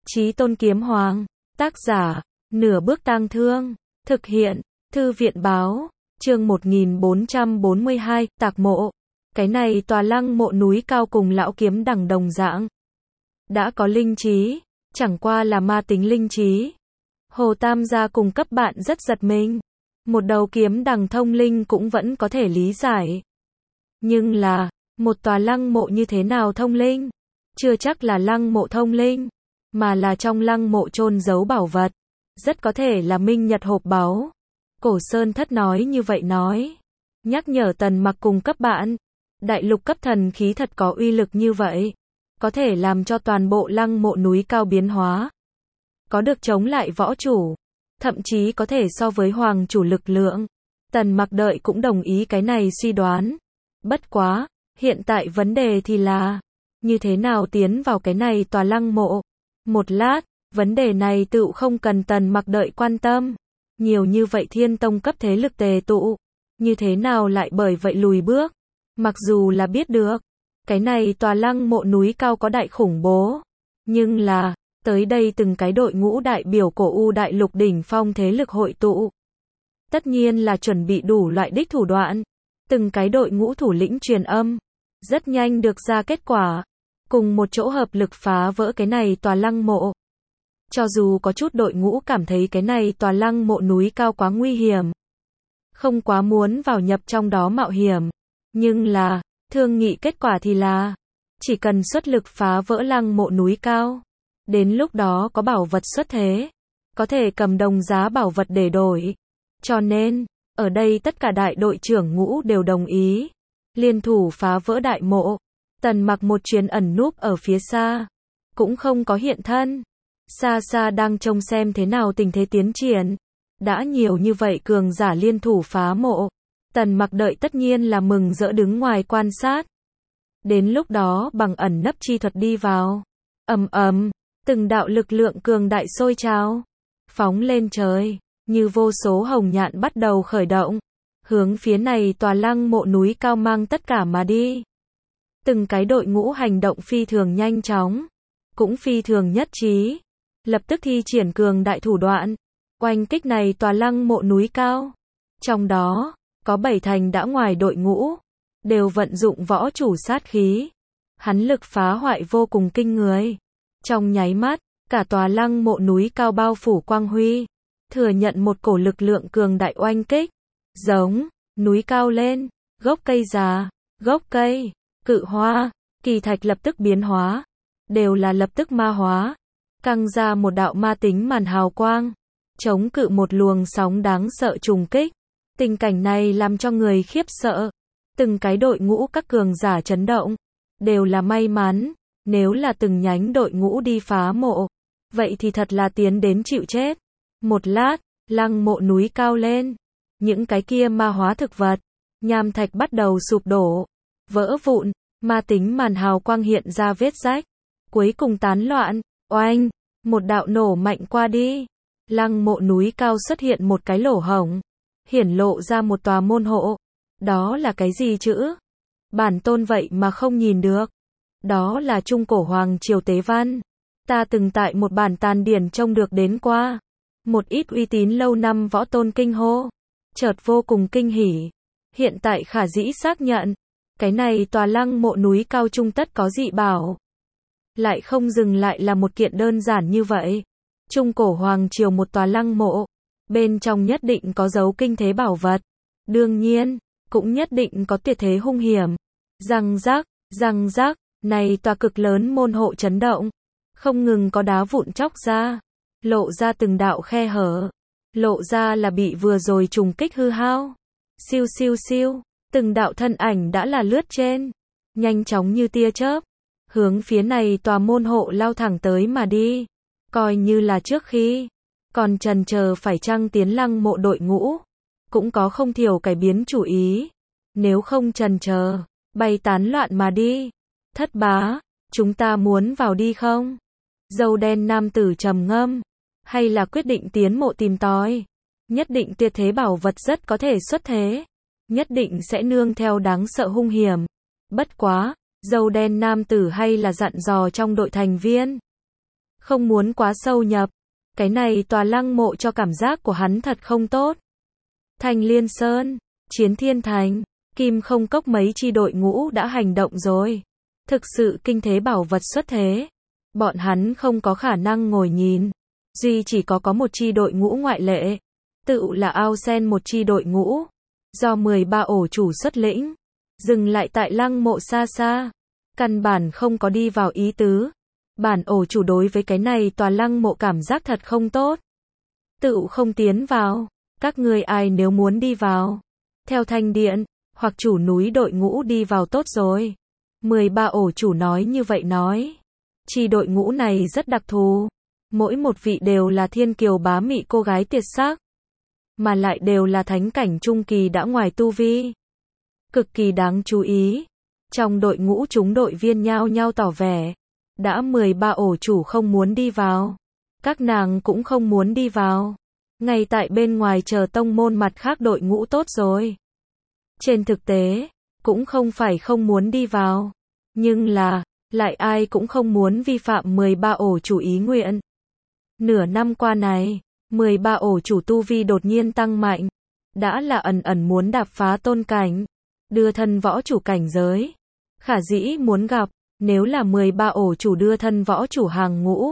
Chí Tôn Kiếm Hoàng, tác giả, Nửa Bước Tang Thương, thực hiện, Thư viện Báo, chương 1442, Tạc Mộ. Cái này tòa lăng mộ núi cao cùng lão kiếm đằng đồng dạng. Đã có linh trí, chẳng qua là ma tính linh trí. Hồ Tam gia cùng cấp bạn rất giật mình. Một đầu kiếm đằng thông linh cũng vẫn có thể lý giải. Nhưng là, một tòa lăng mộ như thế nào thông linh? Chưa chắc là lăng mộ thông linh, mà là trong lăng mộ chôn giấu bảo vật. Rất có thể là minh nhật hộp báu. Cổ Sơn Thất nói như vậy nói. Nhắc nhở Tần Mặc cùng cấp bạn. Đại lục cấp thần khí thật có uy lực như vậy. Có thể làm cho toàn bộ lăng mộ núi cao biến hóa. Có được chống lại võ chủ. Thậm chí có thể so với hoàng chủ lực lượng. Tần Mặc đợi cũng đồng ý cái này suy đoán. Bất quá, hiện tại vấn đề thì là như thế nào tiến vào cái này tòa lăng mộ. Một lát, vấn đề này tựu không cần Tần Mặc đợi quan tâm. Nhiều như vậy thiên tông cấp thế lực tề tụ. Như thế nào lại bởi vậy lùi bước. Mặc dù là biết được, cái này tòa lăng mộ núi cao có đại khủng bố. Nhưng là, tới đây từng cái đội ngũ đại biểu cổ U đại lục đỉnh phong thế lực hội tụ. Tất nhiên là chuẩn bị đủ loại đích thủ đoạn. Từng cái đội ngũ thủ lĩnh truyền âm. Rất nhanh được ra kết quả. Cùng một chỗ hợp lực phá vỡ cái này tòa lăng mộ. Cho dù có chút đội ngũ cảm thấy cái này tòa lăng mộ núi cao quá nguy hiểm. Không quá muốn vào nhập trong đó mạo hiểm. Nhưng là, thương nghị kết quả thì là, chỉ cần xuất lực phá vỡ lăng mộ núi cao. Đến lúc đó có bảo vật xuất thế. Có thể cầm đồng giá bảo vật để đổi. Cho nên, ở đây tất cả đại đội trưởng ngũ đều đồng ý. Liên thủ phá vỡ đại mộ. Tần Mặc một chuyến ẩn núp ở phía xa. Cũng không có hiện thân. Xa xa đang trông xem thế nào tình thế tiến triển. Đã nhiều như vậy cường giả liên thủ phá mộ. Tần Mặc đợi tất nhiên là mừng rỡ đứng ngoài quan sát. Đến lúc đó bằng ẩn nấp chi thuật đi vào. Từng đạo lực lượng cường đại sôi trào. Phóng lên trời. Như vô số hồng nhạn bắt đầu khởi động. Hướng phía này tòa lăng mộ núi cao mang tất cả mà đi. Từng cái đội ngũ hành động phi thường nhanh chóng. Cũng phi thường nhất trí. Lập tức thi triển cường đại thủ đoạn. Oanh kích này tòa lăng mộ núi cao. Trong đó, có 7 thành đã ngoài đội ngũ. Đều vận dụng võ chủ sát khí. Hắn lực phá hoại vô cùng kinh người. Trong nháy mắt, cả tòa lăng mộ núi cao bao phủ quang huy. Thừa nhận một cổ lực lượng cường đại oanh kích. Giống, núi cao lên, gốc cây già, gốc cây, cự hoa, kỳ thạch lập tức biến hóa. Đều là lập tức ma hóa. Căng ra một đạo ma tính màn hào quang. Chống cự một luồng sóng đáng sợ trùng kích. Tình cảnh này làm cho người khiếp sợ. Từng cái đội ngũ các cường giả chấn động. Đều là may mắn. Nếu là từng nhánh đội ngũ đi phá mộ. Vậy thì thật là tiến đến chịu chết. Một lát, lăng mộ núi cao lên. Những cái kia ma hóa thực vật. Nham thạch bắt đầu sụp đổ. Vỡ vụn. Ma tính màn hào quang hiện ra vết rách. Cuối cùng tán loạn. Oanh. Một đạo nổ mạnh qua đi. Lăng mộ núi cao xuất hiện một cái lỗ hổng. Hiển lộ ra một tòa môn hộ. Đó là cái gì chữ? Bản tôn vậy mà không nhìn được. Đó là Trung Cổ Hoàng Triều Tế Văn. Ta từng tại một bản tàn điển trông được đến qua. Một ít uy tín lâu năm võ tôn kinh hô. Chợt vô cùng kinh hỉ. Hiện tại khả dĩ xác nhận. Cái này tòa lăng mộ núi cao trung tất có dị bảo. Lại không dừng lại là một kiện đơn giản như vậy. Trung Cổ Hoàng Triều một tòa lăng mộ. Bên trong nhất định có dấu kinh thế bảo vật. Đương nhiên, cũng nhất định có tuyệt thế hung hiểm. Răng rắc, này tòa cực lớn môn hộ chấn động. Không ngừng có đá vụn chóc ra. Lộ ra từng đạo khe hở. Lộ ra là bị vừa rồi trùng kích hư hao. Siêu siêu siêu, từng đạo thân ảnh đã là lướt trên. Nhanh chóng như tia chớp. Hướng phía này tòa môn hộ lao thẳng tới mà đi. Coi như là trước khi còn chần chờ phải chăng tiến lăng mộ đội ngũ. Cũng có không thiểu cải biến chủ ý. Nếu không chần chờ, bay tán loạn mà đi. Thất bá, chúng ta muốn vào đi không? Dâu đen nam tử trầm ngâm. Hay là quyết định tiến mộ tìm tòi. Nhất định tuyệt thế bảo vật rất có thể xuất thế. Nhất định sẽ nương theo đáng sợ hung hiểm. Bất quá, dâu đen nam tử hay là dặn dò trong đội thành viên. không muốn quá sâu nhập. Cái này tòa lăng mộ cho cảm giác của hắn thật không tốt. Thanh Liên Sơn, Chiến Thiên Thành, Kim Không Cốc mấy chi đội ngũ đã hành động rồi. Thực sự kinh thế bảo vật xuất thế. Bọn hắn không có khả năng ngồi nhìn. Duy chỉ có một chi đội ngũ ngoại lệ. Tự là Ao Sen một chi đội ngũ. Do 13 ổ chủ xuất lĩnh. Dừng lại tại lăng mộ xa xa. Căn bản không có đi vào ý tứ. Bản ổ chủ đối với cái này tòa lăng mộ cảm giác thật không tốt. Tự không tiến vào. Các ngươi ai nếu muốn đi vào. Theo Thanh Điện, hoặc chủ núi đội ngũ đi vào tốt rồi. 13 ổ chủ nói như vậy nói. Chi đội ngũ này rất đặc thù. Mỗi một vị đều là thiên kiều bá mị cô gái tuyệt sắc. Mà lại đều là thánh cảnh trung kỳ đã ngoài tu vi. Cực kỳ đáng chú ý. Trong đội ngũ chúng đội viên nhao nhao tỏ vẻ. Đã 13 ổ chủ không muốn đi vào. Các nàng cũng không muốn đi vào. Ngay tại bên ngoài chờ tông môn mặt khác đội ngũ tốt rồi. Trên thực tế, cũng không phải không muốn đi vào. Nhưng là, lại ai cũng không muốn vi phạm 13 ổ chủ ý nguyện. Nửa năm qua này, 13 ổ chủ tu vi đột nhiên tăng mạnh. Đã là ẩn ẩn muốn đạp phá tôn cảnh. Đưa thân võ chủ cảnh giới. Khả dĩ muốn gặp, nếu là 13 ổ chủ đưa thân võ chủ hàng ngũ.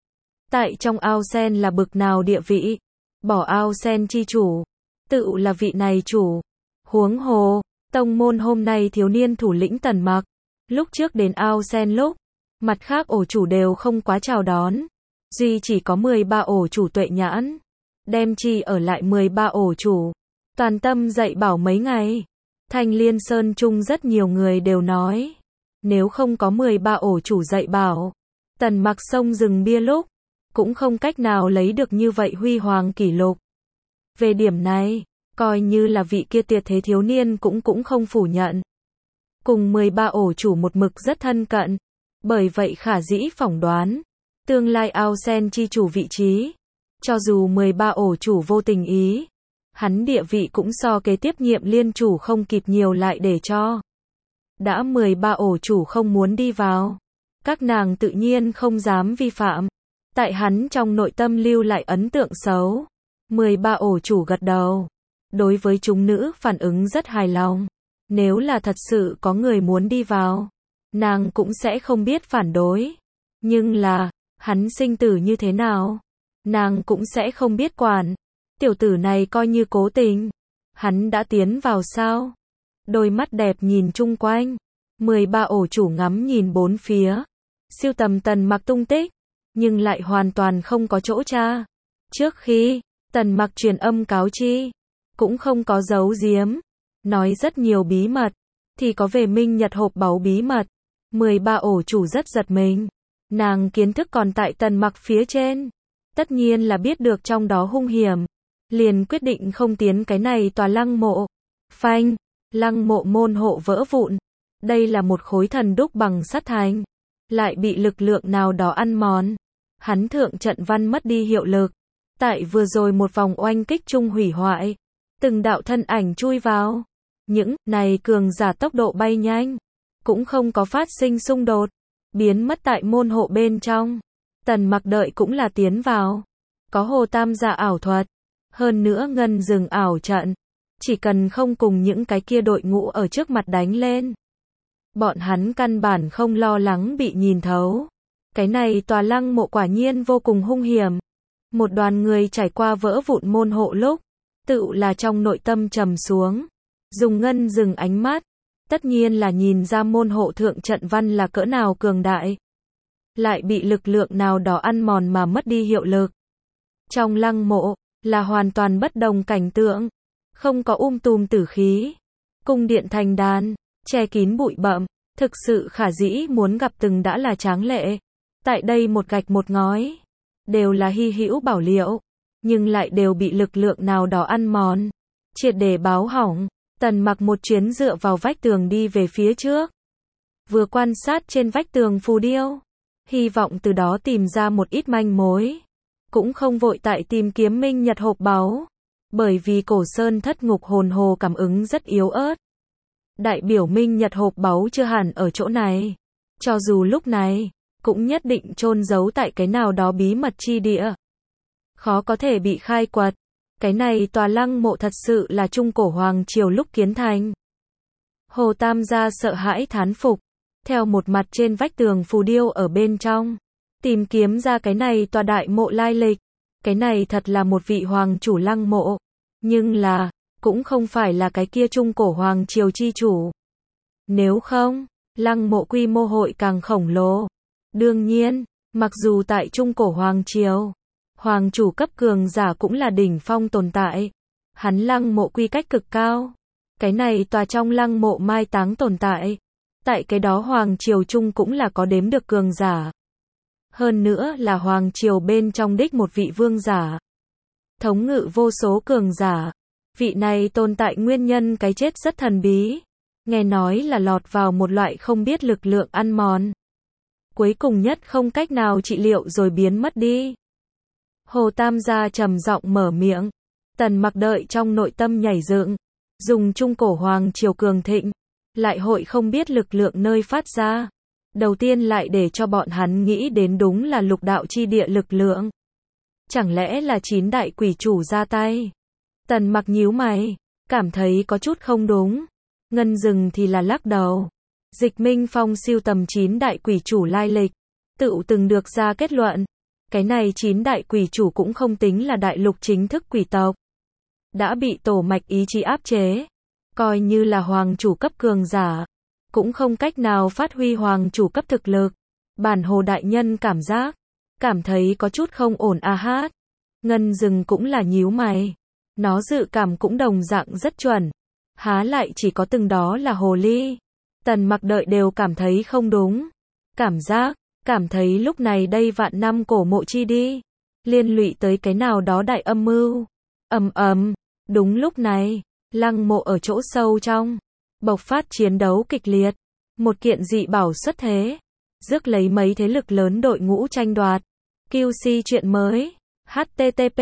Tại trong Ao Sen là bực nào địa vị? Bỏ Ao Sen chi chủ. Tự là vị này chủ. Huống hồ, tông môn hôm nay thiếu niên thủ lĩnh Tần Mặc. Lúc trước đến Ao Sen lúc, mặt khác ổ chủ đều không quá chào đón. Duy chỉ có 13 ổ chủ tuệ nhãn. Đem chi ở lại 13 ổ chủ. Toàn tâm dạy bảo mấy ngày. Thanh Liên Sơn chung rất nhiều người đều nói. Nếu không có 13 ổ chủ dạy bảo. Tần Mặc sông rừng bia lúc. Cũng không cách nào lấy được như vậy huy hoàng kỷ lục. Về điểm này, coi như là vị kia tuyệt thế thiếu niên cũng không phủ nhận. Cùng 13 ổ chủ một mực rất thân cận. Bởi vậy khả dĩ phỏng đoán. Tương lai Ao Sen chi chủ vị trí. Cho dù 13 ổ chủ vô tình ý. Hắn địa vị cũng so kế tiếp nhiệm liên chủ không kịp nhiều lại để cho. Đã 13 ổ chủ không muốn đi vào. Các nàng tự nhiên không dám vi phạm. Tại hắn trong nội tâm lưu lại ấn tượng xấu. 13 ổ chủ gật đầu. Đối với chúng nữ phản ứng rất hài lòng. Nếu là thật sự có người muốn đi vào, nàng cũng sẽ không biết phản đối. Nhưng là, hắn sinh tử như thế nào, nàng cũng sẽ không biết quản. Tiểu tử này coi như cố tình. Hắn đã tiến vào sao? Đôi mắt đẹp nhìn chung quanh. 13 ổ chủ ngắm nhìn bốn phía. Siêu tầm Tần Mặc tung tích. Nhưng lại hoàn toàn không có chỗ tra. Trước khi, Tần Mặc truyền âm cáo chi. Cũng không có giấu giếm. Nói rất nhiều bí mật. Thì có về Minh Nhật hộp báu bí mật. 13 ổ chủ rất giật mình. Nàng kiến thức còn tại Tần Mặc phía trên. Tất nhiên là biết được trong đó hung hiểm. Liền quyết định không tiến cái này tòa lăng mộ. Phanh, lăng mộ môn hộ vỡ vụn. Đây là một khối thần đúc bằng sắt thành. Lại bị lực lượng nào đó ăn mòn. Hắn thượng trận văn mất đi hiệu lực. Tại vừa rồi một vòng oanh kích chung hủy hoại. Từng đạo thân ảnh chui vào. Những này cường giả tốc độ bay nhanh. Cũng không có phát sinh xung đột. Biến mất tại môn hộ bên trong. Tần Mặc đợi cũng là tiến vào. Có Hồ Tam giả ảo thuật. Hơn nữa ngân rừng ảo trận. Chỉ cần không cùng những cái kia đội ngũ ở trước mặt đánh lên. Bọn hắn căn bản không lo lắng bị nhìn thấu. Cái này tòa lăng mộ quả nhiên vô cùng hung hiểm. Một đoàn người trải qua vỡ vụn môn hộ lúc. Tự là trong nội tâm trầm xuống. Dùng ngân rừng ánh mắt. Tất nhiên là nhìn ra môn hộ thượng trận văn là cỡ nào cường đại. Lại bị lực lượng nào đó ăn mòn mà mất đi hiệu lực. Trong lăng mộ, là hoàn toàn bất đồng cảnh tượng. Không có tùm tử khí. Cung điện thành đàn, che kín bụi bặm. Thực sự khả dĩ muốn gặp từng đã là tráng lệ. Tại đây một gạch một ngói. Đều là hy hữu bảo liệu. Nhưng lại đều bị lực lượng nào đó ăn mòn. Triệt để báo hỏng. Tần Mặc một chuyến dựa vào vách tường đi về phía trước. Vừa quan sát trên vách tường phù điêu. Hy vọng từ đó tìm ra một ít manh mối. Cũng không vội tại tìm kiếm Minh Nhật hộp báu. Bởi vì Cổ Sơn Thất Ngục hồn hồ cảm ứng rất yếu ớt. Đại biểu Minh Nhật hộp báu chưa hẳn ở chỗ này. Cho dù lúc này, cũng nhất định chôn giấu tại cái nào đó bí mật chi địa. Khó có thể bị khai quật. Cái này tòa lăng mộ thật sự là Trung Cổ Hoàng Triều lúc kiến thành. Hồ Tam gia sợ hãi thán phục. Theo một mặt trên vách tường phù điêu ở bên trong. Tìm kiếm ra cái này tòa đại mộ lai lịch. Cái này thật là một vị hoàng chủ lăng mộ. Nhưng là, cũng không phải là cái kia Trung Cổ Hoàng Triều chi chủ. Nếu không, lăng mộ quy mô hội càng khổng lồ. Đương nhiên, mặc dù tại Trung Cổ Hoàng Triều, hoàng chủ cấp cường giả cũng là đỉnh phong tồn tại. Hắn lăng mộ quy cách cực cao. Cái này tòa trong lăng mộ mai táng tồn tại. Tại cái đó Hoàng Triều Trung cũng là có đếm được cường giả. Hơn nữa là Hoàng Triều bên trong đích một vị vương giả. Thống ngự vô số cường giả. Vị này tồn tại nguyên nhân cái chết rất thần bí. Nghe nói là lọt vào một loại không biết lực lượng ăn mòn. Cuối cùng nhất không cách nào trị liệu rồi biến mất đi. Hồ Tam gia trầm giọng mở miệng. Tần Mặc đợi trong nội tâm nhảy dựng. Dùng Trung Cổ Hoàng Triều cường thịnh. Lại hội không biết lực lượng nơi phát ra. Đầu tiên lại để cho bọn hắn nghĩ đến đúng là lục đạo chi địa lực lượng. Chẳng lẽ là 9 đại quỷ chủ ra tay? Tần Mặc nhíu mày. Cảm thấy có chút không đúng. Ngân Dừng thì là lắc đầu. Dịch Minh Phong siêu tầm 9 đại quỷ chủ lai lịch. Tự từng được ra kết luận. Cái này 9 đại quỷ chủ cũng không tính là đại lục chính thức quỷ tộc. Đã bị tổ mạch ý chí áp chế. Coi như là hoàng chủ cấp cường giả. Cũng không cách nào phát huy hoàng chủ cấp thực lực. Bản Hồ đại nhân cảm giác. Cảm thấy có chút không ổn a hát. Ngân Dừng cũng là nhíu mày. Nó dự cảm cũng đồng dạng rất chuẩn. Há lại chỉ có từng đó là hồ ly. Tần Mặc đợi đều cảm thấy không đúng. Cảm thấy lúc này đây vạn năm cổ mộ chi đi. Liên lụy tới cái nào đó đại âm mưu. Đúng lúc này, lăng mộ ở chỗ sâu trong. Bộc phát chiến đấu kịch liệt. Một kiện dị bảo xuất thế. Rước lấy mấy thế lực lớn đội ngũ tranh đoạt. QC chuyện mới. http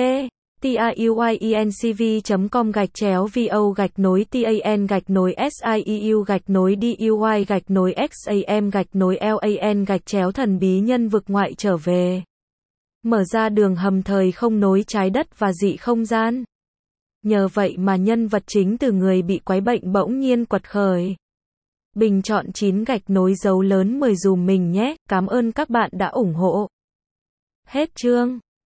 tiuyencv.com/vo-sieu-duy-exam-lan-thần bí nhân vực ngoại trở về. Mở ra đường hầm thời không nối trái đất và dị không gian. Nhờ vậy mà nhân vật chính từ người bị quái bệnh bỗng nhiên quật khởi. Bình chọn 9 gạch nối dấu lớn 10 dùm mình nhé. Cảm ơn các bạn đã ủng hộ. Hết chương.